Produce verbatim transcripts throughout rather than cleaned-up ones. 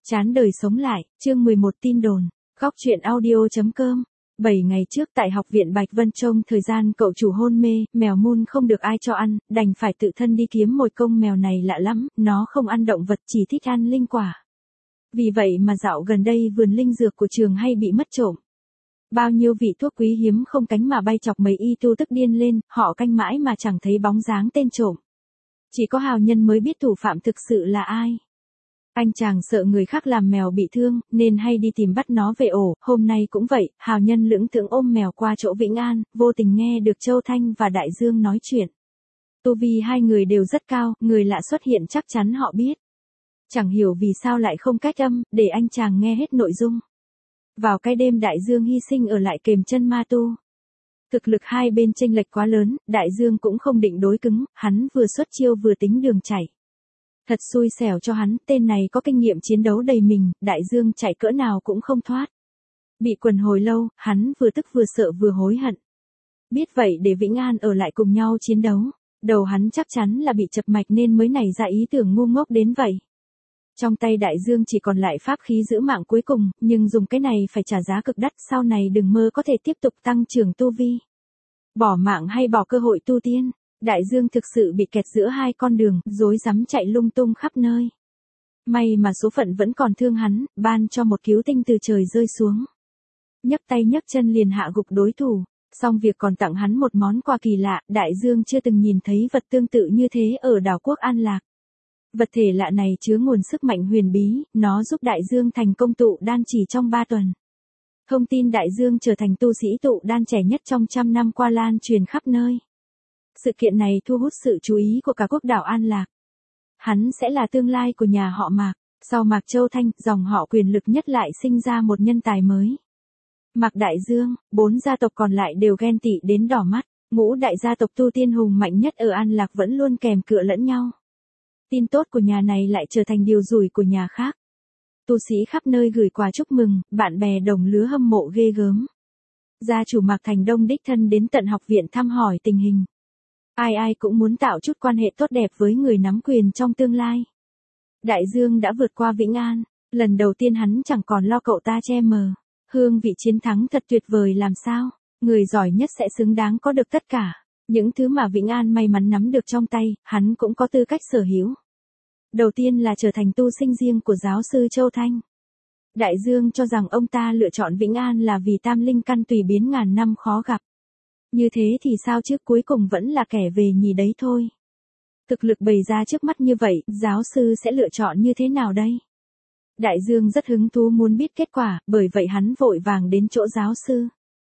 Chán đời sống lại, chương mười một tin đồn, góc truyện audio.com. bảy ngày trước tại học viện Bạch Vân Trông thời gian cậu chủ hôn mê, mèo Moon không được ai cho ăn, đành phải tự thân đi kiếm mồi công. Mèo này lạ lắm, nó không ăn động vật, chỉ thích ăn linh quả. Vì vậy mà dạo gần đây vườn linh dược của trường hay bị mất trộm. Bao nhiêu vị thuốc quý hiếm không cánh mà bay chọc mấy y tu tức điên lên, họ canh mãi mà chẳng thấy bóng dáng tên trộm. Chỉ có hào nhân mới biết thủ phạm thực sự là ai. Anh chàng sợ người khác làm mèo bị thương, nên hay đi tìm bắt nó về ổ. Hôm nay cũng vậy, hào nhân lững thững ôm mèo qua chỗ Vĩnh An, vô tình nghe được Châu Thanh và Đại Dương nói chuyện. Tu vi hai người đều rất cao, người lạ xuất hiện chắc chắn họ biết. Chẳng hiểu vì sao lại không cách âm, để anh chàng nghe hết nội dung. Vào cái đêm Đại Dương hy sinh ở lại kềm chân ma tu. Thực lực hai bên chênh lệch quá lớn, Đại Dương cũng không định đối cứng, hắn vừa xuất chiêu vừa tính đường chạy. Thật xui xẻo cho hắn, tên này có kinh nghiệm chiến đấu đầy mình, Đại Dương chạy cỡ nào cũng không thoát. Bị quần hồi lâu, hắn vừa tức vừa sợ vừa hối hận. Biết vậy để Vĩnh An ở lại cùng nhau chiến đấu, đầu hắn chắc chắn là bị chập mạch nên mới nảy ra ý tưởng ngu ngốc đến vậy. Trong tay Đại Dương chỉ còn lại pháp khí giữ mạng cuối cùng, nhưng dùng cái này phải trả giá cực đắt, sau này đừng mơ có thể tiếp tục tăng trưởng tu vi. Bỏ mạng hay bỏ cơ hội tu tiên. Đại Dương thực sự bị kẹt giữa hai con đường, rối rắm chạy lung tung khắp nơi. May mà số phận vẫn còn thương hắn, ban cho một cứu tinh từ trời rơi xuống. Nhấc tay nhấc chân liền hạ gục đối thủ, xong việc còn tặng hắn một món quà kỳ lạ, Đại Dương chưa từng nhìn thấy vật tương tự như thế ở đảo quốc An Lạc. Vật thể lạ này chứa nguồn sức mạnh huyền bí, nó giúp Đại Dương thành công tụ đan chỉ trong ba tuần. Thông tin Đại Dương trở thành tu sĩ tụ đan trẻ nhất trong trăm năm qua lan truyền khắp nơi. Sự kiện này thu hút sự chú ý của cả quốc đảo An Lạc. Hắn sẽ là tương lai của nhà họ Mạc, sau Mạc Châu Thanh, dòng họ quyền lực nhất lại sinh ra một nhân tài mới. Mạc Đại Dương, bốn gia tộc còn lại đều ghen tị đến đỏ mắt, ngũ đại gia tộc tu tiên hùng mạnh nhất ở An Lạc vẫn luôn kèm cựa lẫn nhau. Tin tốt của nhà này lại trở thành điều rủi của nhà khác. Tu sĩ khắp nơi gửi quà chúc mừng, bạn bè đồng lứa hâm mộ ghê gớm. Gia chủ Mạc Thành Đông đích thân đến tận học viện thăm hỏi tình hình. Ai ai cũng muốn tạo chút quan hệ tốt đẹp với người nắm quyền trong tương lai. Đại Dương đã vượt qua Vĩnh An, lần đầu tiên hắn chẳng còn lo cậu ta che mờ. Hương vị chiến thắng thật tuyệt vời làm sao, người giỏi nhất sẽ xứng đáng có được tất cả. Những thứ mà Vĩnh An may mắn nắm được trong tay, hắn cũng có tư cách sở hữu. Đầu tiên là trở thành tu sinh riêng của giáo sư Châu Thanh. Đại Dương cho rằng ông ta lựa chọn Vĩnh An là vì tam linh căn tùy biến ngàn năm khó gặp. Như thế thì sao chứ, cuối cùng vẫn là kẻ về nhì đấy thôi. Thực lực bày ra trước mắt như vậy, giáo sư sẽ lựa chọn như thế nào đây? Đại Dương rất hứng thú muốn biết kết quả, bởi vậy hắn vội vàng đến chỗ giáo sư.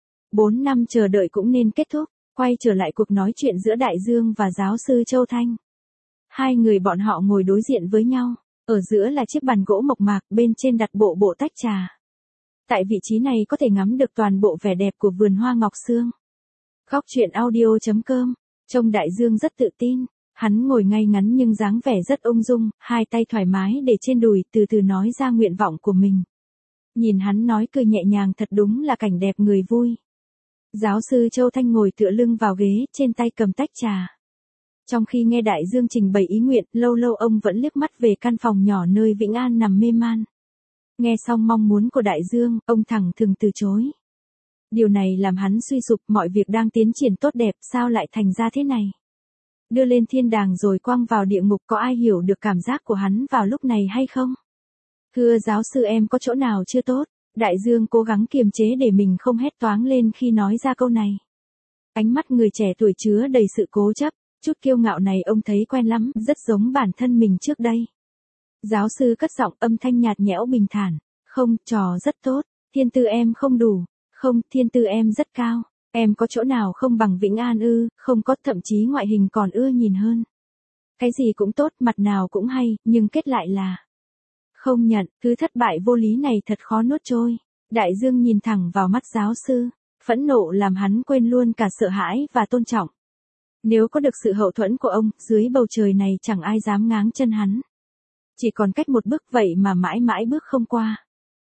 Bốn năm chờ đợi cũng nên kết thúc, quay trở lại cuộc nói chuyện giữa Đại Dương và giáo sư Châu Thanh. Hai người bọn họ ngồi đối diện với nhau, ở giữa là chiếc bàn gỗ mộc mạc, bên trên đặt bộ bộ tách trà. Tại vị trí này có thể ngắm được toàn bộ vẻ đẹp của vườn hoa ngọc sương. Góc truyện audio.com, trông Đại Dương rất tự tin, hắn ngồi ngay ngắn nhưng dáng vẻ rất ung dung, hai tay thoải mái để trên đùi, từ từ nói ra nguyện vọng của mình. Nhìn hắn nói cười nhẹ nhàng thật đúng là cảnh đẹp người vui. Giáo sư Châu Thanh ngồi tựa lưng vào ghế, trên tay cầm tách trà. Trong khi nghe Đại Dương trình bày ý nguyện, lâu lâu ông vẫn liếc mắt về căn phòng nhỏ nơi Vĩnh An nằm mê man. Nghe xong mong muốn của Đại Dương, ông thẳng thừng từ chối. Điều này làm hắn suy sụp, mọi việc đang tiến triển tốt đẹp, sao lại thành ra thế này? Đưa lên thiên đàng rồi quăng vào địa ngục, có ai hiểu được cảm giác của hắn vào lúc này hay không? Thưa giáo sư, em có chỗ nào chưa tốt? Đại Dương cố gắng kiềm chế để mình không hét toáng lên khi nói ra câu này. Ánh mắt người trẻ tuổi chứa đầy sự cố chấp, chút kiêu ngạo này ông thấy quen lắm, rất giống bản thân mình trước đây. Giáo sư cất giọng, âm thanh nhạt nhẽo bình thản. Không, trò rất tốt, thiên tư em không đủ. Không, thiên tư em rất cao. Em có chỗ nào không bằng Vĩnh An ư? Không có, thậm chí ngoại hình còn ưa nhìn hơn. Cái gì cũng tốt, mặt nào cũng hay, nhưng kết lại là không nhận. Thứ thất bại vô lý này thật khó nuốt trôi. Đại Dương nhìn thẳng vào mắt giáo sư, phẫn nộ làm hắn quên luôn cả sợ hãi và tôn trọng. Nếu có được sự hậu thuẫn của ông, dưới bầu trời này chẳng ai dám ngáng chân hắn. Chỉ còn cách một bước vậy mà mãi mãi bước không qua.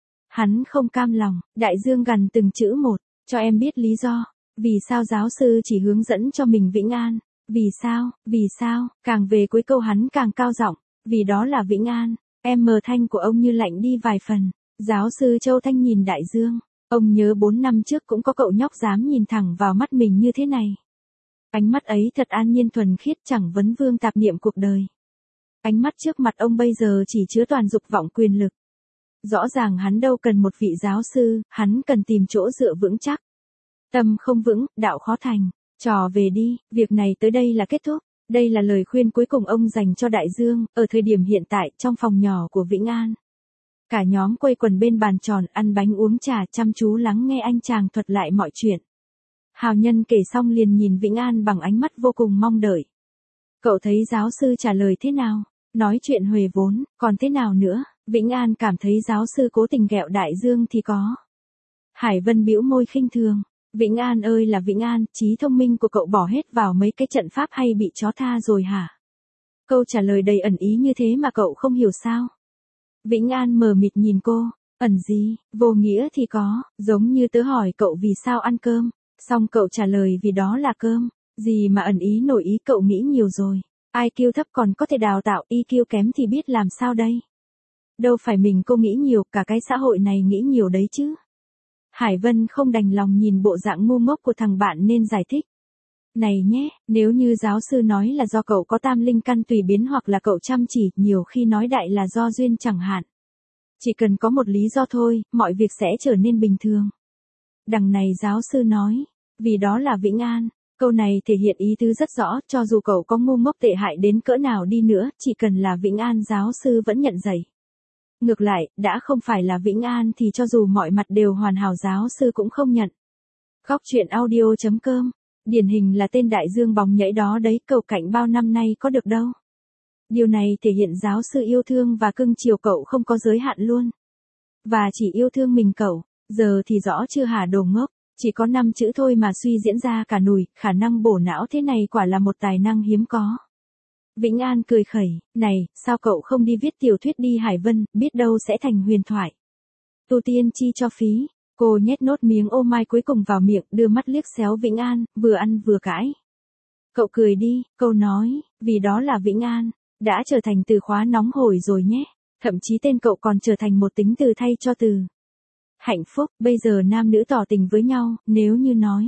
Hắn không cam lòng, Đại Dương gằn từng chữ một, cho em biết lý do, vì sao giáo sư chỉ hướng dẫn cho mình Vĩnh An, vì sao, vì sao, càng về cuối câu hắn càng cao giọng, vì đó là Vĩnh An, Em mờ thanh của ông như lạnh đi vài phần. Giáo sư Châu Thanh nhìn đại dương. Ông nhớ bốn năm trước cũng có cậu nhóc dám nhìn thẳng vào mắt mình như thế này. Ánh mắt ấy thật an nhiên thuần khiết, chẳng vấn vương tạp niệm cuộc đời. Ánh mắt trước mặt ông bây giờ chỉ chứa toàn dục vọng quyền lực. Rõ ràng hắn đâu cần một vị giáo sư, hắn cần tìm chỗ dựa vững chắc. Tâm không vững, đạo khó thành. Trò về đi, việc này tới đây là kết thúc. Đây là lời khuyên cuối cùng ông dành cho Đại Dương, ở thời điểm hiện tại, trong phòng nhỏ của Vĩnh An. Cả nhóm quây quần bên bàn tròn, ăn bánh uống trà, chăm chú lắng nghe anh chàng thuật lại mọi chuyện. Hào Nhân kể xong liền nhìn Vĩnh An bằng ánh mắt vô cùng mong đợi. Cậu thấy giáo sư trả lời thế nào? Nói chuyện huề vốn, còn thế nào nữa? Vĩnh An cảm thấy giáo sư cố tình ghẹo Đại Dương thì có. Hải Vân bĩu môi khinh thường. Vĩnh An ơi là Vĩnh An, trí thông minh của cậu bỏ hết vào mấy cái trận pháp hay bị chó tha rồi hả? Câu trả lời đầy ẩn ý như thế mà cậu không hiểu sao? Vĩnh An mờ mịt nhìn cô, ẩn gì, vô nghĩa thì có, giống như tớ hỏi cậu vì sao ăn cơm, xong cậu trả lời vì đó là cơm, gì mà ẩn ý nổi ý, cậu nghĩ nhiều rồi, i kiu thấp còn có thể đào tạo, i kiu kém thì biết làm sao đây? Đâu phải mình cô nghĩ nhiều, cả cái xã hội này nghĩ nhiều đấy chứ. Hải Vân không đành lòng nhìn bộ dạng ngu ngốc của thằng bạn nên giải thích. Này nhé, nếu như giáo sư nói là do cậu có tam linh căn tùy biến hoặc là cậu chăm chỉ, nhiều khi nói đại là do duyên chẳng hạn. Chỉ cần có một lý do thôi, mọi việc sẽ trở nên bình thường. Đằng này giáo sư nói, vì đó là Vĩnh An. Câu này thể hiện ý tứ rất rõ, cho dù cậu có ngu ngốc tệ hại đến cỡ nào đi nữa, chỉ cần là Vĩnh An giáo sư vẫn nhận dạy. Ngược lại, đã không phải là Vĩnh An thì cho dù mọi mặt đều hoàn hảo giáo sư cũng không nhận. Góc truyện audio chấm com. Điển hình là tên Đại Dương bóng nhảy đó đấy, cậu cạnh bao năm nay có được đâu. Điều này thể hiện giáo sư yêu thương và cưng chiều cậu không có giới hạn luôn. Và chỉ yêu thương mình cậu, giờ thì rõ chưa hả đồ ngốc, chỉ có năm chữ thôi mà suy diễn ra cả nùi, khả năng bổ não thế này quả là một tài năng hiếm có. Vĩnh An cười khẩy, này, sao cậu không đi viết tiểu thuyết đi Hải Vân, biết đâu sẽ thành huyền thoại. Tu tiên chi cho phí. Cô nhét nốt miếng ô mai cuối cùng vào miệng, đưa mắt liếc xéo Vĩnh An, vừa ăn vừa cãi. Cậu cười đi, câu nói, vì đó là Vĩnh An, đã trở thành từ khóa nóng hổi rồi nhé. Thậm chí tên cậu còn trở thành một tính từ thay cho từ hạnh phúc. Bây giờ nam nữ tỏ tình với nhau, nếu như nói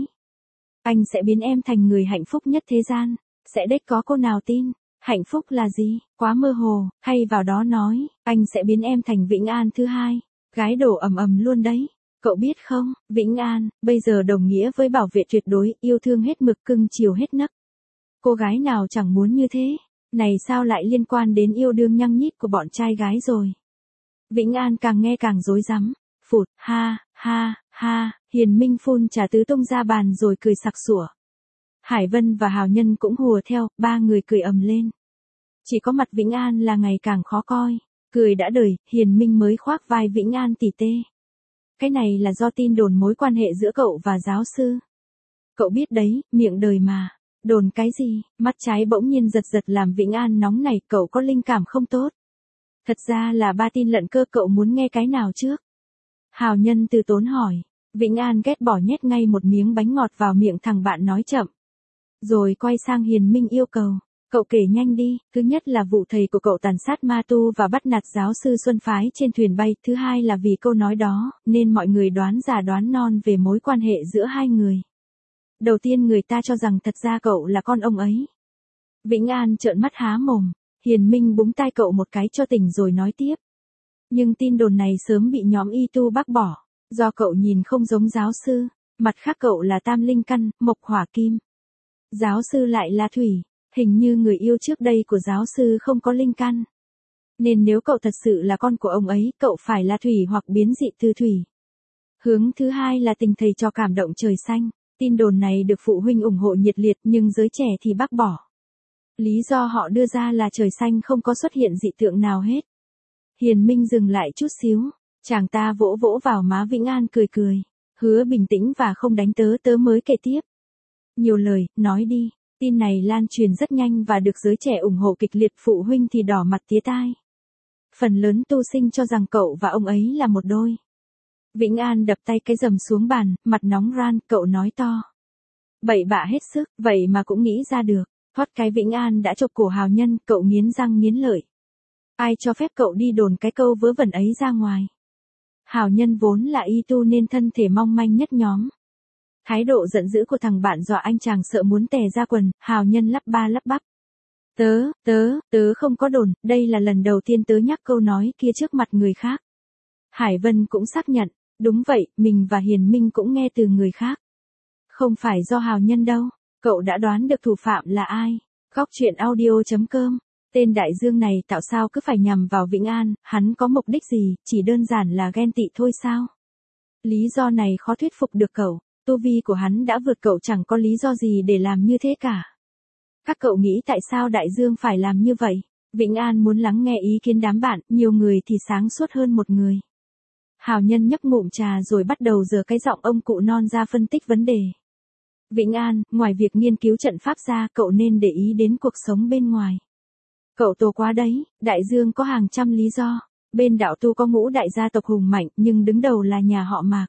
anh sẽ biến em thành người hạnh phúc nhất thế gian, sẽ đếch có cô nào tin. Hạnh phúc là gì, quá mơ hồ, hay vào đó nói, anh sẽ biến em thành Vĩnh An thứ hai. Gái đổ ầm ầm luôn đấy. Cậu biết không, Vĩnh An, bây giờ đồng nghĩa với bảo vệ tuyệt đối, yêu thương hết mực, cưng chiều hết nấc. Cô gái nào chẳng muốn như thế, này sao lại liên quan đến yêu đương nhăng nhít của bọn trai gái rồi. Vĩnh An càng nghe càng rối rắm, phụt, ha, ha, ha, Hiền Minh phun trà tứ tung ra bàn rồi cười sặc sủa. Hải Vân và Hào Nhân cũng hùa theo, ba người cười ầm lên. Chỉ có mặt Vĩnh An là ngày càng khó coi, cười đã đời, Hiền Minh mới khoác vai Vĩnh An tỉ tê. Cái này là do tin đồn mối quan hệ giữa cậu và giáo sư. Cậu biết đấy, miệng đời mà. Đồn cái gì, mắt trái bỗng nhiên giật giật làm Vĩnh An nóng này, cậu có linh cảm không tốt. Thật ra là ba tin lận cơ, cậu muốn nghe cái nào trước? Hào Nhân từ tốn hỏi. Vĩnh An ghét bỏ nhét ngay một miếng bánh ngọt vào miệng thằng bạn nói chậm. Rồi quay sang Hiền Minh yêu cầu. Cậu kể nhanh đi, thứ nhất là vụ thầy của cậu tàn sát ma tu và bắt nạt giáo sư Xuân Phái trên thuyền bay, thứ hai là vì câu nói đó, nên mọi người đoán già đoán non về mối quan hệ giữa hai người. Đầu tiên người ta cho rằng thật ra cậu là con ông ấy. Vĩnh An trợn mắt há mồm, Hiền Minh búng tai cậu một cái cho tỉnh rồi nói tiếp. Nhưng tin đồn này sớm bị nhóm y tu bác bỏ, do cậu nhìn không giống giáo sư, mặt khác cậu là tam linh căn, mộc hỏa kim. Giáo sư lại là thủy. Hình như người yêu trước đây của giáo sư không có linh căn. Nên nếu cậu thật sự là con của ông ấy, cậu phải là thủy hoặc biến dị từ thủy. Hướng thứ hai là tình thầy trò cảm động trời xanh. Tin đồn này được phụ huynh ủng hộ nhiệt liệt nhưng giới trẻ thì bác bỏ. Lý do họ đưa ra là trời xanh không có xuất hiện dị tượng nào hết. Hiền Minh dừng lại chút xíu. Chàng ta vỗ vỗ vào má Vĩnh An cười cười. Hứa bình tĩnh và không đánh tớ, tớ mới kể tiếp. Nhiều lời, nói đi. Tin này lan truyền rất nhanh và được giới trẻ ủng hộ kịch liệt, phụ huynh thì đỏ mặt tía tai. Phần lớn tu sinh cho rằng cậu và ông ấy là một đôi. Vĩnh An đập tay cái rầm xuống bàn, mặt nóng ran, cậu nói to. Bậy bạ hết sức, vậy mà cũng nghĩ ra được. Thoát cái Vĩnh An đã chộp cổ Hào Nhân, cậu nghiến răng nghiến lợi. Ai cho phép cậu đi đồn cái câu vớ vẩn ấy ra ngoài? Hào Nhân vốn là y tu nên thân thể mong manh nhất nhóm. Thái độ giận dữ của thằng bạn dọa anh chàng sợ muốn tè ra quần, Hào Nhân lắp ba lắp bắp. Tớ, tớ, tớ không có đồn, đây là lần đầu tiên tớ nhắc câu nói kia trước mặt người khác. Hải Vân cũng xác nhận, đúng vậy, mình và Hiền Minh cũng nghe từ người khác. Không phải do Hào Nhân đâu, cậu đã đoán được thủ phạm là ai. Góc truyện audio.com. Tên đại dương này tạo sao cứ phải nhằm vào Vĩnh An, hắn có mục đích gì, chỉ đơn giản là ghen tị thôi sao? Lý do này khó thuyết phục được cậu, tu vi của hắn đã vượt cậu, chẳng có lý do gì để làm như thế cả. Các cậu nghĩ tại sao đại dương phải làm như vậy? Vĩnh An muốn lắng nghe ý kiến đám bạn, nhiều người thì sáng suốt hơn một người. Hào Nhân nhấp ngụm trà rồi bắt đầu giở cái giọng ông cụ non ra phân tích vấn đề. Vĩnh An, ngoài việc nghiên cứu trận pháp ra, cậu nên để ý đến cuộc sống bên ngoài. Cậu tổ quá đấy, đại dương có hàng trăm lý do. Bên đạo tu có ngũ đại gia tộc hùng mạnh, nhưng đứng đầu là nhà họ Mạc.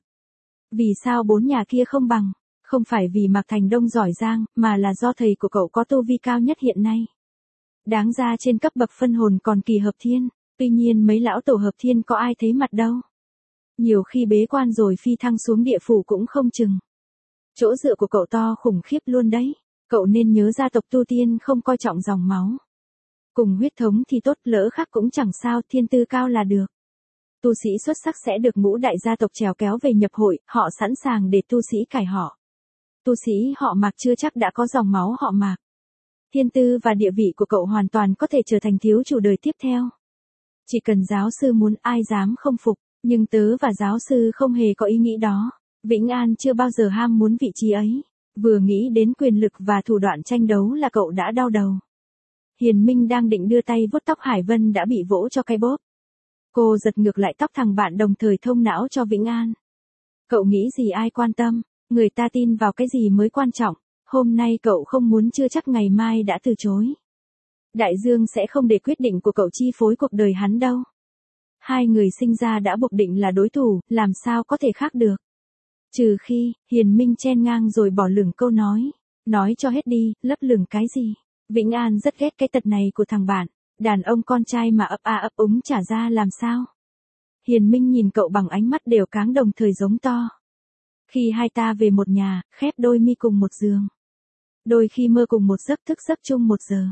Vì sao bốn nhà kia không bằng? Không phải vì Mạc Thành Đông giỏi giang, mà là do thầy của cậu có tu vi cao nhất hiện nay. Đáng ra trên cấp bậc phân hồn còn Kỳ Hợp Thiên, tuy nhiên mấy lão tổ Hợp Thiên có ai thấy mặt đâu. Nhiều khi bế quan rồi phi thăng xuống địa phủ cũng không chừng. Chỗ dựa của cậu to khủng khiếp luôn đấy, cậu nên nhớ gia tộc tu tiên không coi trọng dòng máu. Cùng huyết thống thì tốt, lỡ khác cũng chẳng sao, thiên tư cao là được. Tu sĩ xuất sắc sẽ được ngũ đại gia tộc trèo kéo về nhập hội, họ sẵn sàng để tu sĩ cải họ. Tu sĩ họ Mạc chưa chắc đã có dòng máu họ Mạc. Thiên tư và địa vị của cậu hoàn toàn có thể trở thành thiếu chủ đời tiếp theo. Chỉ cần giáo sư muốn, ai dám không phục, nhưng tớ và giáo sư không hề có ý nghĩ đó. Vĩnh An chưa bao giờ ham muốn vị trí ấy. Vừa nghĩ đến quyền lực và thủ đoạn tranh đấu là cậu đã đau đầu. Hiền Minh đang định đưa tay vuốt tóc Hải Vân đã bị vỗ cho cái bóp. Cô giật ngược lại tóc thằng bạn đồng thời thông não cho Vĩnh An. Cậu nghĩ gì ai quan tâm, người ta tin vào cái gì mới quan trọng. Hôm nay cậu không muốn chưa chắc ngày mai đã từ chối. Đại dương sẽ không để quyết định của cậu chi phối cuộc đời hắn đâu. Hai người sinh ra đã buộc định là đối thủ, làm sao có thể khác được. Trừ khi, Hiền Minh chen ngang rồi bỏ lửng câu nói. Nói cho hết đi, lấp lửng cái gì. Vĩnh An rất ghét cái tật này của thằng bạn. Đàn ông con trai mà ấp a ấp úng trả ra làm sao. Hiền Minh nhìn cậu bằng ánh mắt đều cáng đồng thời giống to. Khi hai ta về một nhà, khép đôi mi cùng một giường. Đôi khi mơ cùng một giấc, thức giấc chung một giờ.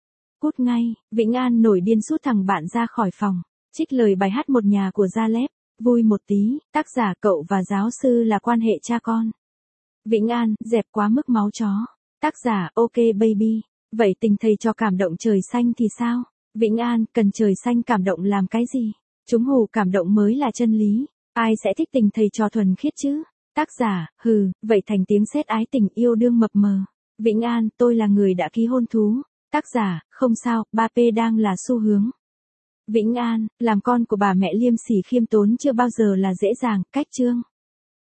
Cút ngay, Vĩnh An nổi điên sút thằng bạn ra khỏi phòng. Trích lời bài hát Một Nhà của Gia Lép. Vui một tí, tác giả cậu và giáo sư là quan hệ cha con. Vĩnh An, dẹp quá mức máu chó. Tác giả ok baby. Vậy tình thầy cho cảm động trời xanh thì sao? Vĩnh An, cần trời xanh cảm động làm cái gì? Chúng hù cảm động mới là chân lý. Ai sẽ thích tình thầy trò thuần khiết chứ? Tác giả, hừ, vậy thành tiếng sét ái tình yêu đương mập mờ. Vĩnh An, tôi là người đã ký hôn thú. Tác giả, không sao, ba P đang là xu hướng. Vĩnh An, làm con của bà mẹ liêm sỉ khiêm tốn chưa bao giờ là dễ dàng, cách chương.